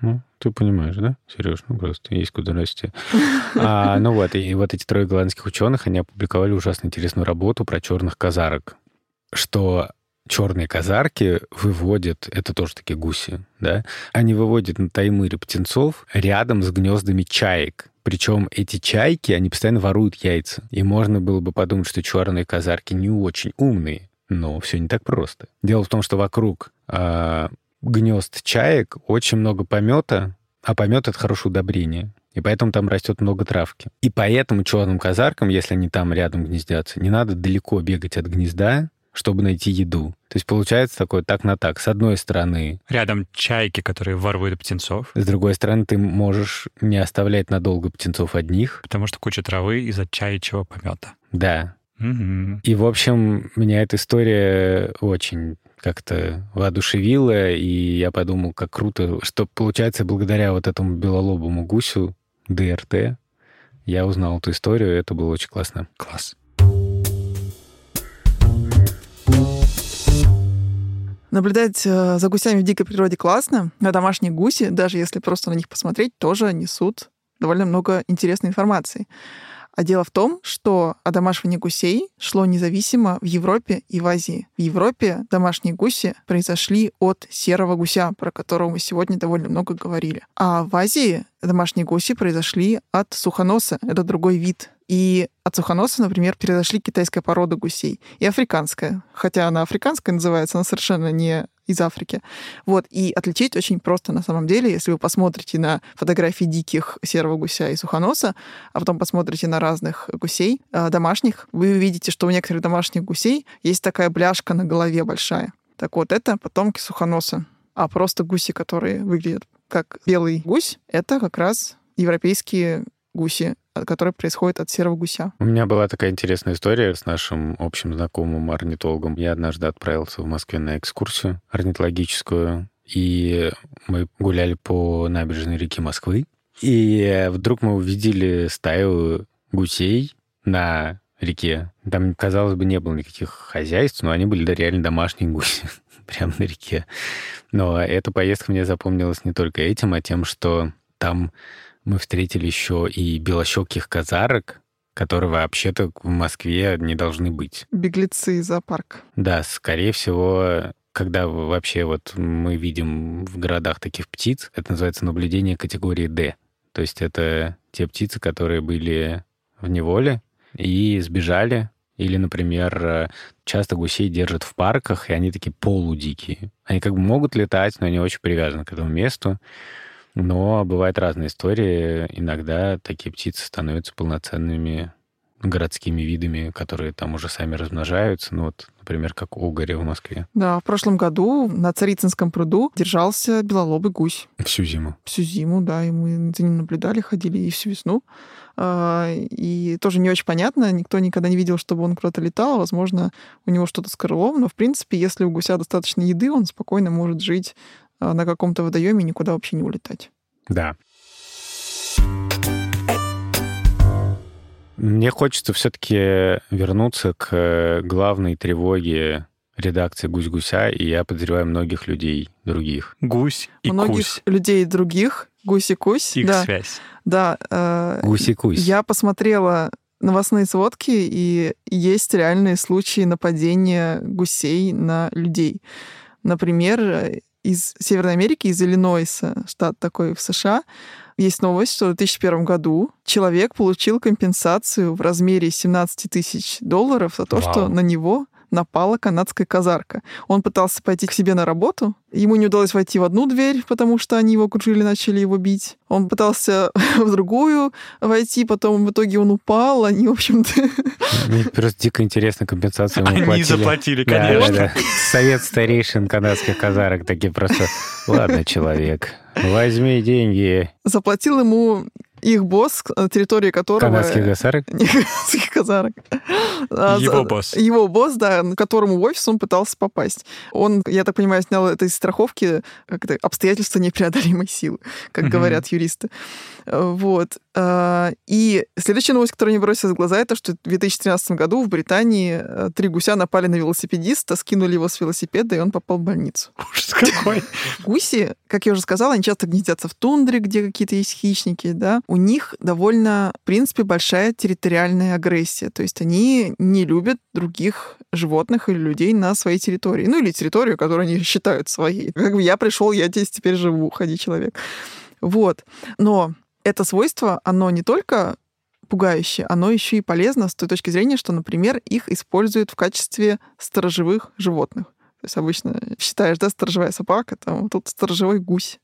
Ну, ты понимаешь, да, Сереж? Ну, просто есть куда расти. И вот эти 3 голландских ученых, они опубликовали ужасно интересную работу про черных казарок, что черные казарки выводят, это тоже такие гуси, да, они выводят на Таймыре птенцов рядом с гнездами чаек. Причем эти чайки, они постоянно воруют яйца. И можно было бы подумать, что черные казарки не очень умные, но все не так просто. Дело в том, что вокруг гнезд чаек очень много помета, а помет — это хорошее удобрение. И поэтому там растет много травки. И поэтому черным казаркам, если они там рядом гнездятся, не надо далеко бегать от гнезда, чтобы найти еду. То есть получается такое так на так. С одной стороны... Рядом чайки, которые воруют птенцов. С другой стороны, ты можешь не оставлять надолго птенцов одних. Потому что куча травы из-за чаячьего помета. Да. Угу. И, в общем, меня эта история очень как-то воодушевила, и я подумал, как круто, что, получается, благодаря вот этому белолобому гусю ДРТ я узнал эту историю, и это было очень классно. Класс. Наблюдать за гусями в дикой природе классно, а домашние гуси, даже если просто на них посмотреть, тоже несут довольно много интересной информации. А дело в том, что одомашивание гусей шло независимо в Европе и в Азии. В Европе домашние гуси произошли от серого гуся, про которого мы сегодня довольно много говорили. А в Азии домашние гуси произошли от сухоноса. Это другой вид. И от сухоноса, например, произошли китайская порода гусей и африканская. Хотя она африканская называется, она совершенно не из Африки. Вот. И отличить очень просто на самом деле, если вы посмотрите на фотографии диких серого гуся и сухоноса, а потом посмотрите на разных гусей домашних, вы увидите, что у некоторых домашних гусей есть такая бляшка на голове большая. Так вот, это потомки сухоноса. А просто гуси, которые выглядят как белый гусь, это как раз европейские гуси, которые происходят от серого гуся. У меня была такая интересная история с нашим общим знакомым орнитологом. Я однажды отправился в Москве на экскурсию орнитологическую, и мы гуляли по набережной реки Москвы, и вдруг мы увидели стаю гусей на реке. Там, казалось бы, не было никаких хозяйств, но они были реально домашние гуси прямо на реке. Но эта поездка мне запомнилась не только этим, а тем, что там мы встретили еще и белощеких казарок, которые вообще-то в Москве не должны быть. Беглецы из зоопарка. Да, скорее всего, когда вообще вот мы видим в городах таких птиц, это называется наблюдение категории D. То есть это те птицы, которые были в неволе и сбежали. Или, например, часто гусей держат в парках, и они такие полудикие. Они как бы могут летать, но они очень привязаны к этому месту. Но бывают разные истории. Иногда такие птицы становятся полноценными городскими видами, которые там уже сами размножаются. Ну вот, например, как угорь в Москве. Да, в прошлом году на Царицынском пруду держался белолобый гусь. Всю зиму. Всю зиму, да, и мы за ним наблюдали, ходили и всю весну. И тоже не очень понятно, никто никогда не видел, чтобы он куда-то летал. Возможно, у него что-то с крылом, но, в принципе, если у гуся достаточно еды, он спокойно может жить на каком-то водоеме и никуда вообще не улетать. Да. Мне хочется все-таки вернуться к главной тревоге редакции «Гусь-гуся», и я подозреваю многих людей других. Гусь и многих кусь. Людей других. Гусь и кусь. Их да. связь. Да. Гусь и кусь. Я посмотрела новостные сводки, и есть реальные случаи нападения гусей на людей. Например, из Северной Америки, из Иллинойса, штат такой в США, есть новость, что в 2001 году человек получил компенсацию в размере $17 тысяч за то, что на него напала канадская казарка. Он пытался пойти к себе на работу. Ему не удалось войти в одну дверь, потому что они его окружили, начали его бить. Он пытался в другую войти, потом в итоге он упал. Они, в общем-то... Мне просто дико интересно, компенсацию ему платили. Они заплатили, конечно. Да. Совет старейшин канадских казарок такие просто... Ладно, человек, возьми деньги. Заплатил ему их босс, территория которого... Канадских гасарок? Не канадских гасарок. Его босс, да, к которому в офис он пытался попасть. Он, я так понимаю, снял это из страховки как-то обстоятельства непреодолимой силы, как говорят юристы. Вот. И следующая новость, которая мне бросилась в глаза, это что в 2013 году в Британии 3 гуся напали на велосипедиста, скинули его с велосипеда, и он попал в больницу. Ужас какой! Гуси, как я уже сказала, они часто гнездятся в тундре, где какие-то есть хищники, да. У них довольно, в принципе, большая территориальная агрессия. То есть они не любят других животных или людей на своей территории. Ну, или территорию, которую они считают своей. Как бы я пришел, я здесь теперь живу, ходи, человек. Вот. Но это свойство, оно не только пугающее, оно еще и полезно с той точки зрения, что, например, их используют в качестве сторожевых животных. То есть обычно считаешь, да, сторожевая собака, там тут сторожевой гусь.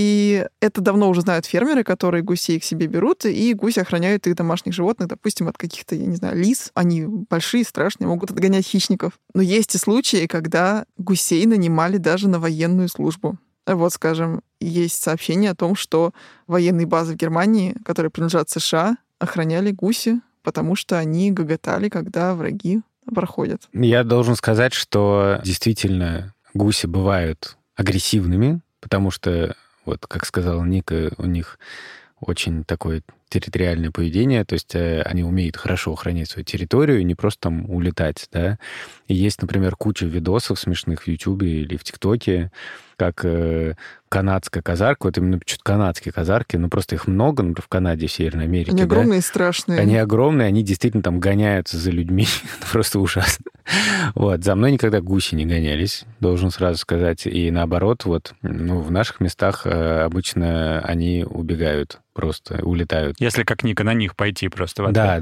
И это давно уже знают фермеры, которые гусей к себе берут, и гуси охраняют их домашних животных, допустим, от каких-то, я не знаю, лис. Они большие, страшные, могут отгонять хищников. Но есть и случаи, когда гусей нанимали даже на военную службу. Вот, скажем, есть сообщение о том, что военные базы в Германии, которые принадлежат США, охраняли гуси, потому что они гоготали, когда враги проходят. Я должен сказать, что действительно гуси бывают агрессивными, потому что, вот как сказала Ника, у них очень такое территориальное поведение, то есть они умеют хорошо охранять свою территорию и не просто там улетать, да. И есть, например, куча видосов смешных в Ютубе или в ТикТоке, как канадская казарка, вот именно что-то канадские казарки, ну просто их много, например, в Канаде, в Северной Америке. Они огромные и страшные. Они огромные, они действительно там гоняются за людьми. Просто ужасно. Вот. За мной никогда гуси не гонялись, должен сразу сказать. И наоборот, вот, ну, в наших местах обычно они убегают, просто улетают. Если как Ника, на них пойти просто в Да. ответ.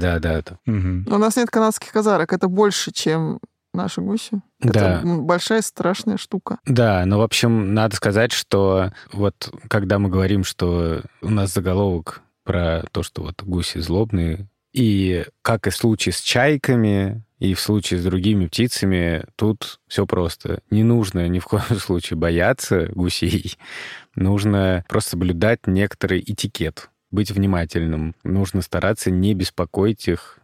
Но у нас нет канадских казарок, это больше, чем наши гуси. Да. Это большая страшная штука. Да, но, в общем, надо сказать, что вот когда мы говорим, что у нас заголовок про то, что вот гуси злобные, и как и в случае с чайками, и в случае с другими птицами, тут все просто. Не нужно ни в коем случае бояться гусей. Нужно просто соблюдать некоторый этикет, быть внимательным. Нужно стараться не беспокоить их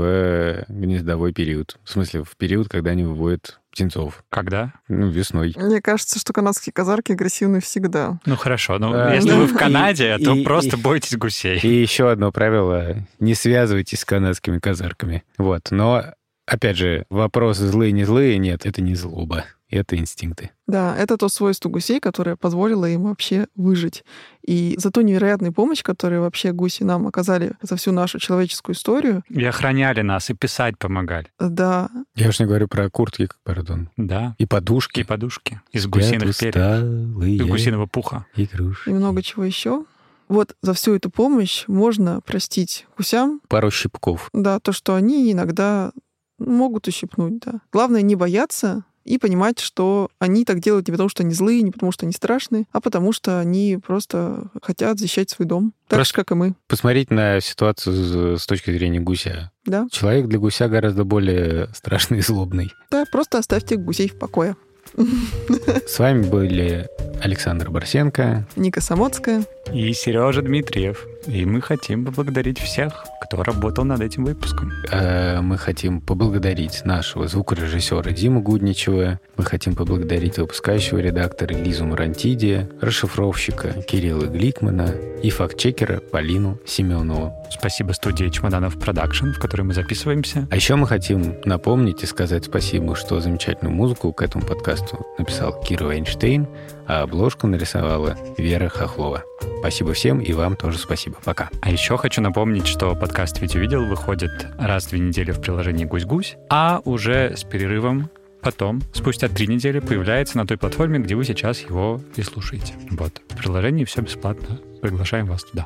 в гнездовой период. В смысле, в период, когда они выводят птенцов. Когда? Ну, весной. Мне кажется, что канадские казарки агрессивны всегда. Ну, хорошо. Но если вы в Канаде, то просто бойтесь гусей. И еще одно правило. Не связывайтесь с канадскими казарками. Вот. Но, опять же, вопросы злые-не злые, нет, это не злоба. Это инстинкты. Да, это то свойство гусей, которое позволило им вообще выжить. И за ту невероятную помощь, которую вообще гуси нам оказали за всю нашу человеческую историю. И охраняли нас, и писать помогали. Да. Я уж не говорю про куртки, пардон. Да. И подушки. И подушки. Из гусиных перьев. Из гусиного пуха. Игрушки. И много чего еще. Вот за всю эту помощь можно простить гусям. Пару щипков. Да, то, что они иногда могут ущипнуть, да. Главное не бояться и понимать, что они так делают не потому, что они злые, не потому, что они страшные, а потому, что они просто хотят защищать свой дом. Так же, как и мы. Посмотреть на ситуацию с точки зрения гуся. Да. Человек для гуся гораздо более страшный и злобный. Да, просто оставьте гусей в покое. С вами были Александр Барсенко, Ника Самоцкая и Сережа Дмитриев. И мы хотим поблагодарить всех, кто работал над этим выпуском. Мы хотим поблагодарить нашего звукорежиссера Диму Гудничева. Мы хотим поблагодарить выпускающего редактора Лизу Марантиди, расшифровщика Кирилла Гликмана и фактчекера Полину Семенову. Спасибо студии «Чемоданов Продакшн», в которой мы записываемся. А еще мы хотим напомнить и сказать спасибо, что замечательную музыку к этому подкасту написал Кира Эйнштейн, а обложку нарисовала Вера Хохлова. Спасибо всем, и вам тоже спасибо. Пока. А еще хочу напомнить, что подкаст «Ведь увидел» выходит раз в 2 недели в приложении «Гусь-Гусь», а уже с перерывом потом, спустя 3 недели, появляется на той платформе, где вы сейчас его и слушаете. Вот. В приложении все бесплатно. Приглашаем вас туда.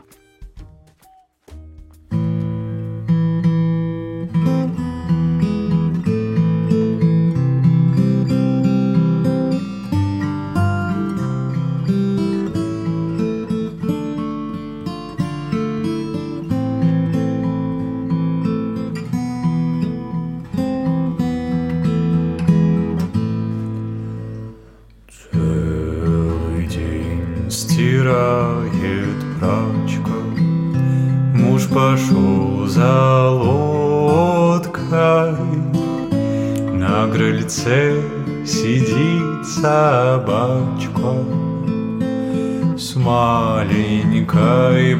Стирает прачка уж пошел за лодкой. На крыльце сидит собачка с маленькой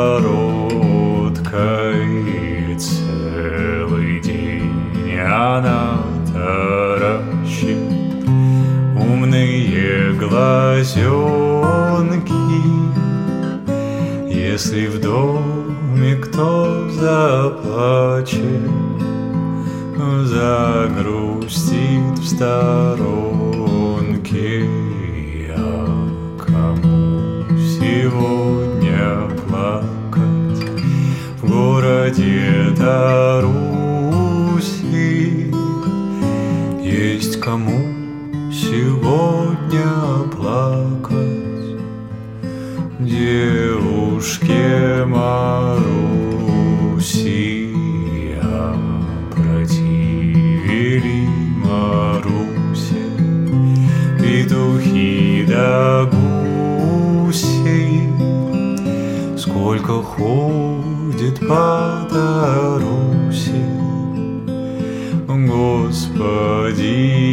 бородкой. Целый день она таращит умные глазенки. Если в доме кто заплачет, загрустит в сторонке. А кому сегодня плакать в городе Таруси? Есть кому сегодня плакать, девушке Маруси. Опротивили Марусе петухи да гуси. Сколько ходит по Таруси, Господи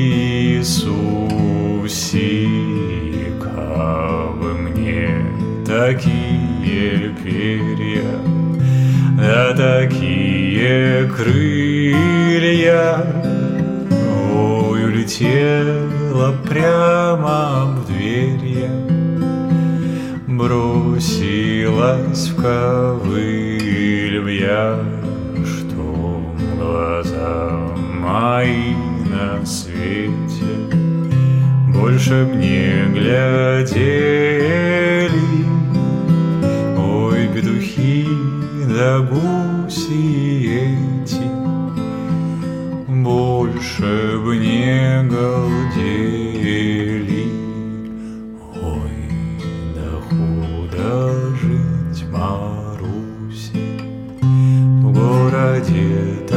Иисусе, кабы мне такие перья, да такие крылья. Ой, улетела прямо в дверь я, бросилась в ковыль я, что глаза мои на свете больше б не глядели. Ой, петухи да гуси эти больше б не галдели. Ой, да худо жить Маруси в городе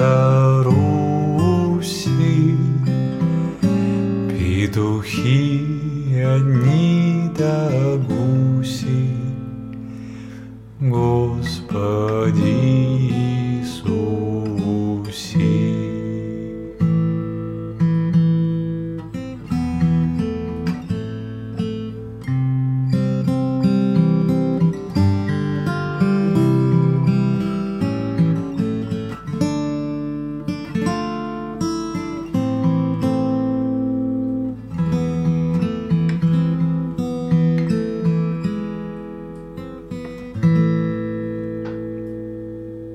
Таруси. Петухи одни да гуси, Господи